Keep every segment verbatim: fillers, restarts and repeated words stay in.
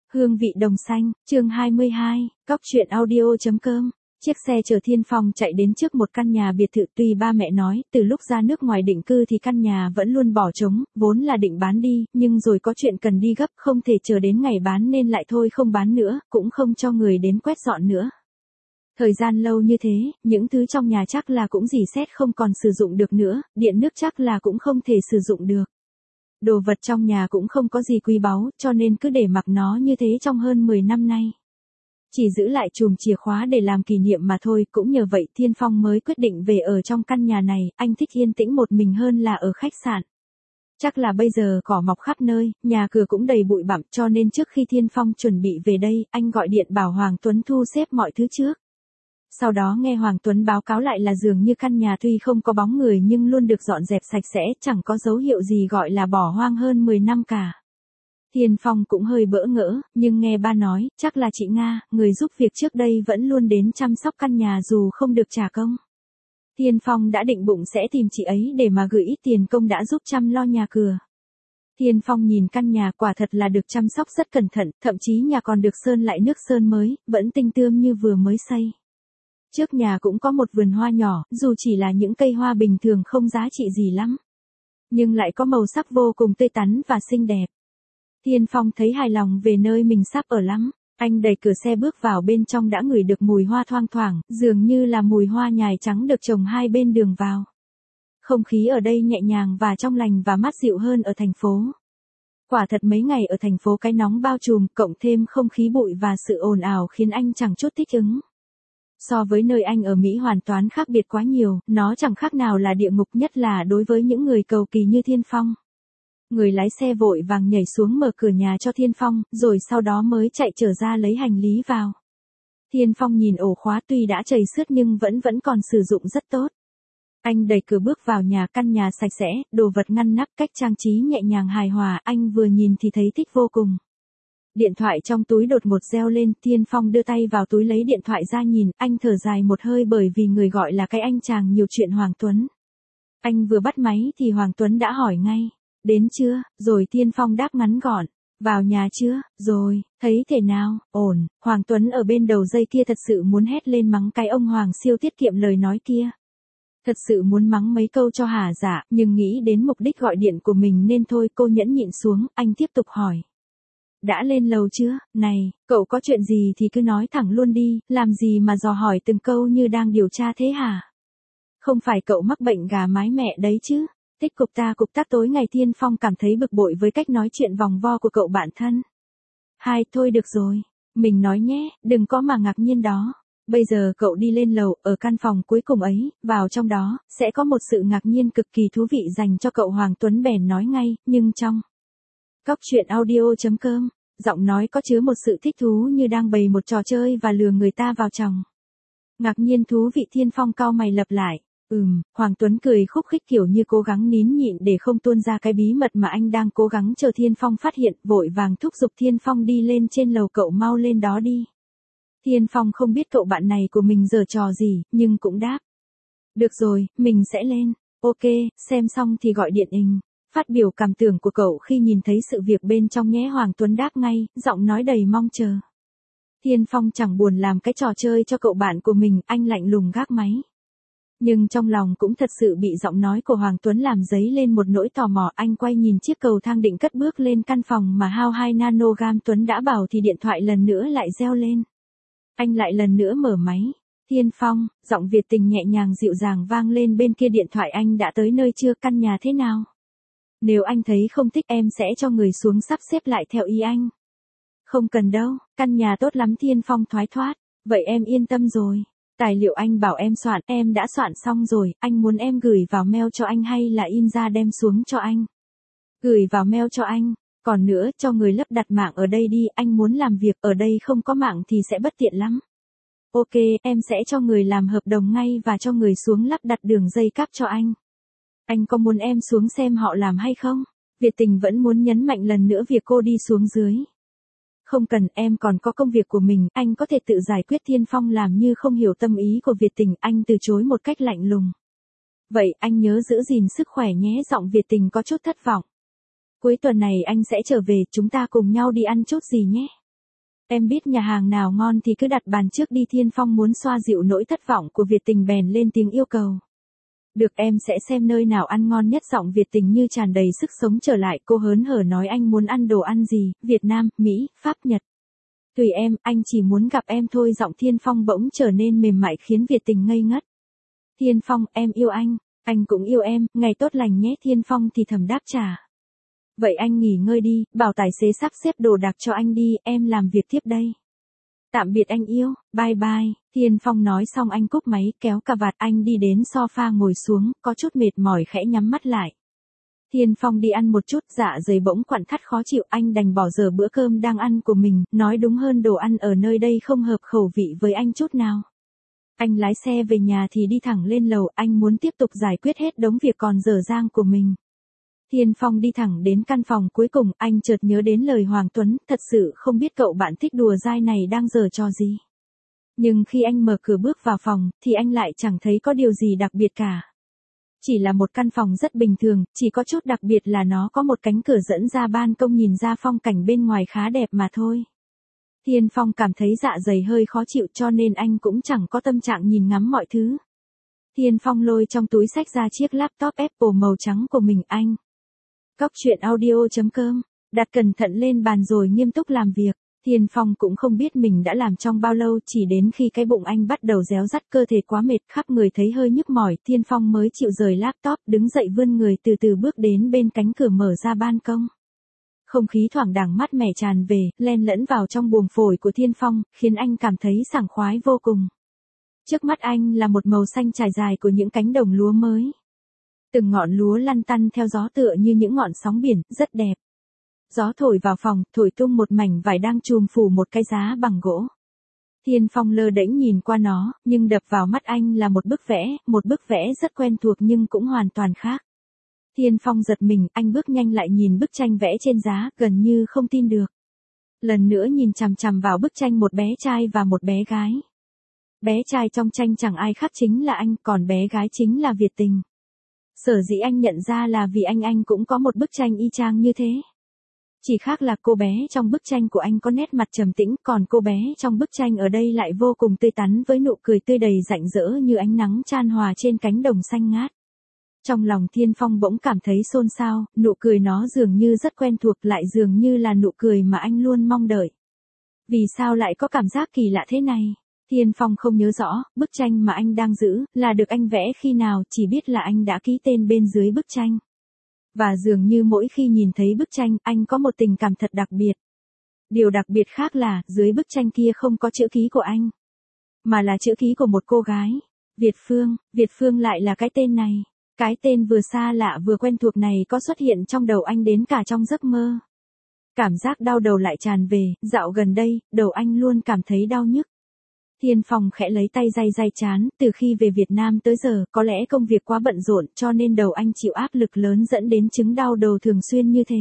Hương vị đồng xanh, chương hai mươi hai, cóc truyện audio chấm com. Chiếc xe chở Thiên Phong chạy đến trước một căn nhà biệt thự, tuy ba mẹ nói, từ lúc ra nước ngoài định cư thì căn nhà vẫn luôn bỏ trống, vốn là định bán đi, nhưng rồi có chuyện cần đi gấp, không thể chờ đến ngày bán nên lại thôi không bán nữa, cũng không cho người đến quét dọn nữa. Thời gian lâu như thế, những thứ trong nhà chắc là cũng rỉ sét không còn sử dụng được nữa, điện nước chắc là cũng không thể sử dụng được. Đồ vật trong nhà cũng không có gì quý báu, cho nên cứ để mặc nó như thế trong hơn mười năm nay. Chỉ giữ lại chùm chìa khóa để làm kỷ niệm mà thôi, cũng nhờ vậy Thiên Phong mới quyết định về ở trong căn nhà này, anh thích yên tĩnh một mình hơn là ở khách sạn. Chắc là bây giờ cỏ mọc khắp nơi, nhà cửa cũng đầy bụi bặm, cho nên trước khi Thiên Phong chuẩn bị về đây, anh gọi điện bảo Hoàng Tuấn thu xếp mọi thứ trước. Sau đó nghe Hoàng Tuấn báo cáo lại là dường như căn nhà tuy không có bóng người nhưng luôn được dọn dẹp sạch sẽ, chẳng có dấu hiệu gì gọi là bỏ hoang hơn mười năm cả. Thiên Phong cũng hơi bỡ ngỡ, nhưng nghe ba nói, chắc là chị Nga, người giúp việc trước đây vẫn luôn đến chăm sóc căn nhà dù không được trả công. Thiên Phong đã định bụng sẽ tìm chị ấy để mà gửi ít tiền công đã giúp chăm lo nhà cửa. Thiên Phong nhìn căn nhà quả thật là được chăm sóc rất cẩn thận, thậm chí nhà còn được sơn lại nước sơn mới, vẫn tinh tươm như vừa mới xây. Trước nhà cũng có một vườn hoa nhỏ, dù chỉ là những cây hoa bình thường không giá trị gì lắm, nhưng lại có màu sắc vô cùng tươi tắn và xinh đẹp. Thiên Phong thấy hài lòng về nơi mình sắp ở lắm, anh đẩy cửa xe bước vào bên trong đã ngửi được mùi hoa thoang thoảng, dường như là mùi hoa nhài trắng được trồng hai bên đường vào. Không khí ở đây nhẹ nhàng và trong lành và mát dịu hơn ở thành phố. Quả thật mấy ngày ở thành phố cái nóng bao trùm, cộng thêm không khí bụi và sự ồn ào khiến anh chẳng chút thích ứng. So với nơi anh ở Mỹ hoàn toàn khác biệt quá nhiều, nó chẳng khác nào là địa ngục, nhất là đối với những người cầu kỳ như Thiên Phong. Người lái xe vội vàng nhảy xuống mở cửa nhà cho Thiên Phong, rồi sau đó mới chạy trở ra lấy hành lý vào. Thiên Phong nhìn ổ khóa tuy đã trầy xước nhưng vẫn vẫn còn sử dụng rất tốt. Anh đẩy cửa bước vào nhà, căn nhà sạch sẽ, đồ vật ngăn nắp, cách trang trí nhẹ nhàng hài hòa, anh vừa nhìn thì thấy thích vô cùng. Điện thoại trong túi đột ngột reo lên, Thiên Phong đưa tay vào túi lấy điện thoại ra nhìn, anh thở dài một hơi bởi vì người gọi là cái anh chàng nhiều chuyện Hoàng Tuấn. Anh vừa bắt máy thì Hoàng Tuấn đã hỏi ngay, đến chưa, rồi Thiên Phong đáp ngắn gọn, vào nhà chưa, rồi, thấy thế nào, ổn. Hoàng Tuấn ở bên đầu dây kia thật sự muốn hét lên mắng cái ông Hoàng siêu tiết kiệm lời nói kia. Thật sự muốn mắng mấy câu cho hả dạ, nhưng nghĩ đến mục đích gọi điện của mình nên thôi cô nhẫn nhịn xuống, anh tiếp tục hỏi. Đã lên lầu chưa, này, cậu có chuyện gì thì cứ nói thẳng luôn đi, làm gì mà dò hỏi từng câu như đang điều tra thế hả? Không phải cậu mắc bệnh gà mái mẹ đấy chứ? Tích cục ta cục tác tối ngày Thiên Phong cảm thấy bực bội với cách nói chuyện vòng vo của cậu bạn thân. Hai, thôi được rồi, mình nói nhé, đừng có mà ngạc nhiên đó. Bây giờ cậu đi lên lầu, ở căn phòng cuối cùng ấy, vào trong đó, sẽ có một sự ngạc nhiên cực kỳ thú vị dành cho cậu. Hoàng Tuấn bèn nói ngay, nhưng trong cóc truyện audio chấm com, giọng nói có chứa một sự thích thú như đang bày một trò chơi và lừa người ta vào chòng. Ngạc nhiên thú vị. Thiên Phong cau mày lặp lại. Ừm, Hoàng Tuấn cười khúc khích kiểu như cố gắng nín nhịn để không tuôn ra cái bí mật mà anh đang cố gắng chờ Thiên Phong phát hiện, vội vàng thúc giục Thiên Phong đi lên trên lầu, cậu mau lên đó đi. Thiên Phong không biết cậu bạn này của mình giở trò gì, nhưng cũng đáp. Được rồi, mình sẽ lên. Ok, xem xong thì gọi điện hình. Phát biểu cảm tưởng của cậu khi nhìn thấy sự việc bên trong nhé. Hoàng Tuấn đáp ngay, giọng nói đầy mong chờ. Thiên Phong chẳng buồn làm cái trò chơi cho cậu bạn của mình, anh lạnh lùng gác máy. Nhưng trong lòng cũng thật sự bị giọng nói của Hoàng Tuấn làm dấy lên một nỗi tò mò, anh quay nhìn chiếc cầu thang định cất bước lên căn phòng mà hao hai nanogam Tuấn đã bảo thì điện thoại lần nữa lại reo lên. Anh lại lần nữa mở máy. Thiên Phong, giọng Việt tình nhẹ nhàng dịu dàng vang lên bên kia điện thoại. Anh đã tới nơi chưa, căn nhà thế nào? Nếu anh thấy không thích em sẽ cho người xuống sắp xếp lại theo ý anh. Không cần đâu, căn nhà tốt lắm. Thiên Phong thoái thoát. Vậy em yên tâm rồi. Tài liệu anh bảo em soạn, em đã soạn xong rồi, anh muốn em gửi vào mail cho anh hay là in ra đem xuống cho anh? Gửi vào mail cho anh. Còn nữa, cho người lắp đặt mạng ở đây đi, anh muốn làm việc ở đây không có mạng thì sẽ bất tiện lắm. Ok, em sẽ cho người làm hợp đồng ngay và cho người xuống lắp đặt đường dây cáp cho anh. Anh có muốn em xuống xem họ làm hay không? Việt tình vẫn muốn nhấn mạnh lần nữa việc cô đi xuống dưới. Không cần, em còn có công việc của mình, anh có thể tự giải quyết. Thiên Phong làm như không hiểu tâm ý của Việt tình, anh từ chối một cách lạnh lùng. Vậy anh nhớ giữ gìn sức khỏe nhé. Giọng Việt tình có chút thất vọng. Cuối tuần này anh sẽ trở về, chúng ta cùng nhau đi ăn chút gì nhé. Em biết nhà hàng nào ngon thì cứ đặt bàn trước đi. Thiên Phong muốn xoa dịu nỗi thất vọng của Việt Tình bèn lên tiếng yêu cầu. Được, em sẽ xem nơi nào ăn ngon nhất. Giọng Việt Tình như tràn đầy sức sống trở lại, cô hớn hở nói anh muốn ăn đồ ăn gì, Việt Nam, Mỹ, Pháp, Nhật. Tùy em, anh chỉ muốn gặp em thôi. Giọng Thiên Phong bỗng trở nên mềm mại khiến Việt Tình ngây ngất. Thiên Phong, em yêu anh, anh cũng yêu em, ngày tốt lành nhé. Thiên Phong thì thầm đáp trả. Vậy anh nghỉ ngơi đi, bảo tài xế sắp xếp đồ đạc cho anh đi, em làm việc tiếp đây. Tạm biệt anh yêu, bye bye. Thiên Phong nói xong anh cúp máy, kéo cà vạt anh đi đến sofa ngồi xuống, có chút mệt mỏi khẽ nhắm mắt lại. Thiên Phong đi ăn một chút, dạ dày bỗng quặn thắt khó chịu, anh đành bỏ dở bữa cơm đang ăn của mình, nói đúng hơn đồ ăn ở nơi đây không hợp khẩu vị với anh chút nào. Anh lái xe về nhà thì đi thẳng lên lầu, anh muốn tiếp tục giải quyết hết đống việc còn dở dang của mình. Thiên Phong đi thẳng đến căn phòng cuối cùng, anh chợt nhớ đến lời Hoàng Tuấn, thật sự không biết cậu bạn thích đùa dai này đang giở trò gì. Nhưng khi anh mở cửa bước vào phòng, thì anh lại chẳng thấy có điều gì đặc biệt cả. Chỉ là một căn phòng rất bình thường, chỉ có chút đặc biệt là nó có một cánh cửa dẫn ra ban công nhìn ra phong cảnh bên ngoài khá đẹp mà thôi. Thiên Phong cảm thấy dạ dày hơi khó chịu cho nên anh cũng chẳng có tâm trạng nhìn ngắm mọi thứ. Thiên Phong lôi trong túi xách ra chiếc laptop Apple màu trắng của mình anh. Cóc truyện audio chấm com, đặt cẩn thận lên bàn rồi nghiêm túc làm việc. Thiên Phong cũng không biết mình đã làm trong bao lâu, chỉ đến khi cái bụng anh bắt đầu réo rắt, cơ thể quá mệt, khắp người thấy hơi nhức mỏi, Thiên Phong mới chịu rời laptop, đứng dậy vươn người từ từ bước đến bên cánh cửa mở ra ban công. Không khí thoảng đãng mát mẻ tràn về, len lẫn vào trong buồng phổi của Thiên Phong, khiến anh cảm thấy sảng khoái vô cùng. Trước mắt anh là một màu xanh trải dài của những cánh đồng lúa mới. Từng ngọn lúa lăn tăn theo gió tựa như những ngọn sóng biển, rất đẹp. Gió thổi vào phòng, thổi tung một mảnh vải đang chùm phủ một cái giá bằng gỗ. Thiên Phong lơ đễnh nhìn qua nó, nhưng đập vào mắt anh là một bức vẽ, một bức vẽ rất quen thuộc nhưng cũng hoàn toàn khác. Thiên Phong giật mình, anh bước nhanh lại nhìn bức tranh vẽ trên giá, gần như không tin được. Lần nữa nhìn chằm chằm vào bức tranh một bé trai và một bé gái. Bé trai trong tranh chẳng ai khác chính là anh, còn bé gái chính là Việt Tình. Sở dĩ anh nhận ra là vì anh anh cũng có một bức tranh y chang như thế. Chỉ khác là cô bé trong bức tranh của anh có nét mặt trầm tĩnh, còn cô bé trong bức tranh ở đây lại vô cùng tươi tắn với nụ cười tươi đầy rạng rỡ như ánh nắng chan hòa trên cánh đồng xanh ngát. Trong lòng Thiên Phong bỗng cảm thấy xôn xao, nụ cười nó dường như rất quen thuộc, lại dường như là nụ cười mà anh luôn mong đợi. Vì sao lại có cảm giác kỳ lạ thế này? Thiên Phong không nhớ rõ, bức tranh mà anh đang giữ, là được anh vẽ khi nào, chỉ biết là anh đã ký tên bên dưới bức tranh. Và dường như mỗi khi nhìn thấy bức tranh, anh có một tình cảm thật đặc biệt. Điều đặc biệt khác là, dưới bức tranh kia không có chữ ký của anh, mà là chữ ký của một cô gái. Việt Phương, Việt Phương lại là cái tên này. Cái tên vừa xa lạ vừa quen thuộc này có xuất hiện trong đầu anh đến cả trong giấc mơ. Cảm giác đau đầu lại tràn về, dạo gần đây, đầu anh luôn cảm thấy đau nhức. Thiên Phong khẽ lấy tay day day trán, từ khi về Việt Nam tới giờ, có lẽ công việc quá bận rộn cho nên đầu anh chịu áp lực lớn dẫn đến chứng đau đầu thường xuyên như thế.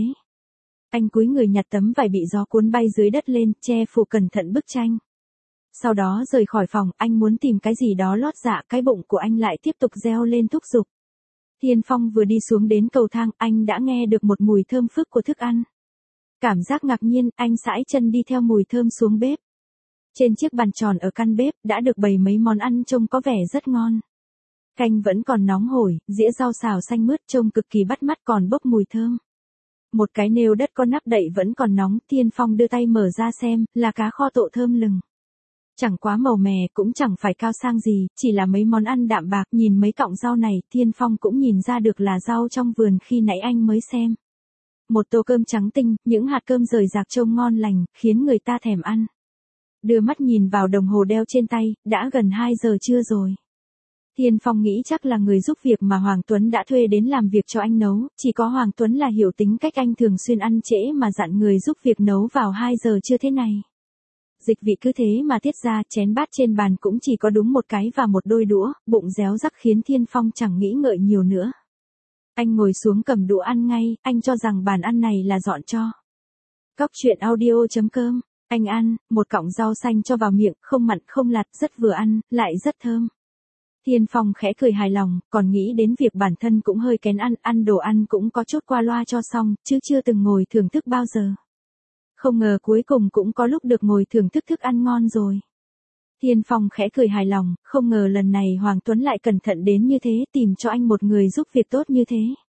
Anh cúi người nhặt tấm vải bị gió cuốn bay dưới đất lên, che phủ cẩn thận bức tranh. Sau đó rời khỏi phòng, anh muốn tìm cái gì đó lót dạ, cái bụng của anh lại tiếp tục reo lên thúc giục. Thiên Phong vừa đi xuống đến cầu thang, anh đã nghe được một mùi thơm phức của thức ăn. Cảm giác ngạc nhiên, anh sải chân đi theo mùi thơm xuống bếp. Trên chiếc bàn tròn ở căn bếp, đã được bày mấy món ăn trông có vẻ rất ngon. Canh vẫn còn nóng hổi, dĩa rau xào xanh mướt trông cực kỳ bắt mắt còn bốc mùi thơm. Một cái nêu đất có nắp đậy vẫn còn nóng, Thiên Phong đưa tay mở ra xem, là cá kho tộ thơm lừng. Chẳng quá màu mè, cũng chẳng phải cao sang gì, chỉ là mấy món ăn đạm bạc, nhìn mấy cọng rau này, Thiên Phong cũng nhìn ra được là rau trong vườn khi nãy anh mới xem. Một tô cơm trắng tinh, những hạt cơm rời rạc trông ngon lành, khiến người ta thèm ăn. Đưa mắt nhìn vào đồng hồ đeo trên tay, đã gần hai giờ trưa rồi. Thiên Phong nghĩ chắc là người giúp việc mà Hoàng Tuấn đã thuê đến làm việc cho anh nấu, chỉ có Hoàng Tuấn là hiểu tính cách anh thường xuyên ăn trễ mà dặn người giúp việc nấu vào hai giờ trưa thế này. Dịch vị cứ thế mà tiết ra, chén bát trên bàn cũng chỉ có đúng một cái và một đôi đũa, bụng réo rắc khiến Thiên Phong chẳng nghĩ ngợi nhiều nữa. Anh ngồi xuống cầm đũa ăn ngay, anh cho rằng bàn ăn này là dọn cho. Cóc truyện audio chấm com, anh ăn, một cọng rau xanh cho vào miệng, không mặn không lạt, rất vừa ăn, lại rất thơm. Thiên Phong khẽ cười hài lòng, còn nghĩ đến việc bản thân cũng hơi kén ăn, ăn đồ ăn cũng có chút qua loa cho xong, chứ chưa từng ngồi thưởng thức bao giờ. Không ngờ cuối cùng cũng có lúc được ngồi thưởng thức thức ăn ngon rồi. Thiên Phong khẽ cười hài lòng, không ngờ lần này Hoàng Tuấn lại cẩn thận đến như thế, tìm cho anh một người giúp việc tốt như thế.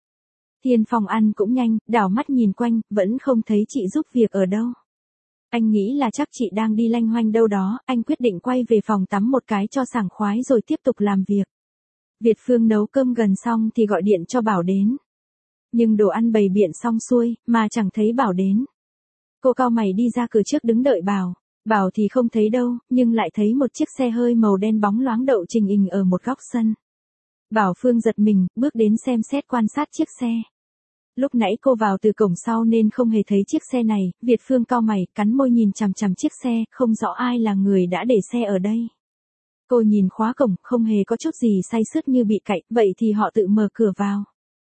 Thiên Phong ăn cũng nhanh, đảo mắt nhìn quanh, vẫn không thấy chị giúp việc ở đâu. Anh nghĩ là chắc chị đang đi lanh hoanh đâu đó, anh quyết định quay về phòng tắm một cái cho sảng khoái rồi tiếp tục làm việc. Việt Phương nấu cơm gần xong thì gọi điện cho Bảo đến. Nhưng đồ ăn bày biện xong xuôi, mà chẳng thấy Bảo đến. Cô cau mày đi ra cửa trước đứng đợi Bảo. Bảo thì không thấy đâu, nhưng lại thấy một chiếc xe hơi màu đen bóng loáng đậu trình hình ở một góc sân. Bảo Phương giật mình, bước đến xem xét quan sát chiếc xe. Lúc nãy cô vào từ cổng sau nên không hề thấy chiếc xe này, Việt Phương cau mày, cắn môi nhìn chằm chằm chiếc xe, không rõ ai là người đã để xe ở đây. Cô nhìn khóa cổng, không hề có chút gì say sứt như bị cậy, vậy thì họ tự mở cửa vào.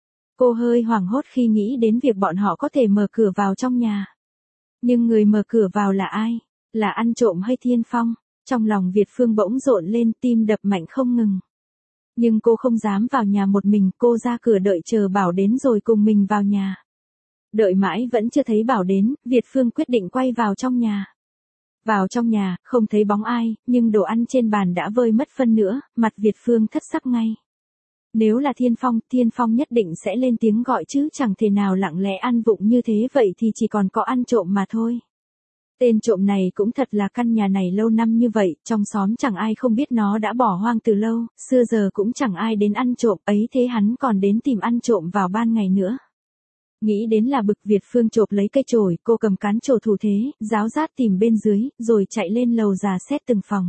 Cô hơi hoảng hốt khi nghĩ đến việc bọn họ có thể mở cửa vào trong nhà. Nhưng người mở cửa vào là ai? Là ăn trộm hay Thiên Phong? Trong lòng Việt Phương bỗng rộn lên, tim đập mạnh không ngừng. Nhưng cô không dám vào nhà một mình, cô ra cửa đợi chờ Bảo đến rồi cùng mình vào nhà. Đợi mãi vẫn chưa thấy Bảo đến, Việt Phương quyết định quay vào trong nhà. Vào trong nhà, không thấy bóng ai, nhưng đồ ăn trên bàn đã vơi mất phân nữa, mặt Việt Phương thất sắc ngay. Nếu là Thiên Phong, Thiên Phong nhất định sẽ lên tiếng gọi chứ, chẳng thể nào lặng lẽ ăn vụng như thế, vậy thì chỉ còn có ăn trộm mà thôi. Tên trộm này cũng thật là, căn nhà này lâu năm như vậy, trong xóm chẳng ai không biết nó đã bỏ hoang từ lâu, xưa giờ cũng chẳng ai đến ăn trộm, ấy thế hắn còn đến tìm ăn trộm vào ban ngày nữa. Nghĩ đến là bực, Việt Phương chộp lấy cây chổi, cô cầm cán chổi thủ thế, ráo rát tìm bên dưới, rồi chạy lên lầu dò xét từng phòng.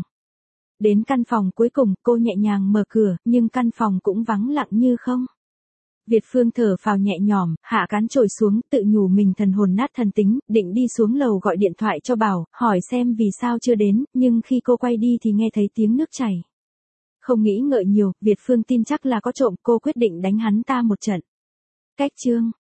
Đến căn phòng cuối cùng, cô nhẹ nhàng mở cửa, nhưng căn phòng cũng vắng lặng như không. Việt Phương thở phào nhẹ nhõm, hạ cán chổi xuống, tự nhủ mình thần hồn nát thần tính, định đi xuống lầu gọi điện thoại cho Bảo, hỏi xem vì sao chưa đến, nhưng khi cô quay đi thì nghe thấy tiếng nước chảy. Không nghĩ ngợi nhiều, Việt Phương tin chắc là có trộm, cô quyết định đánh hắn ta một trận. Cách chương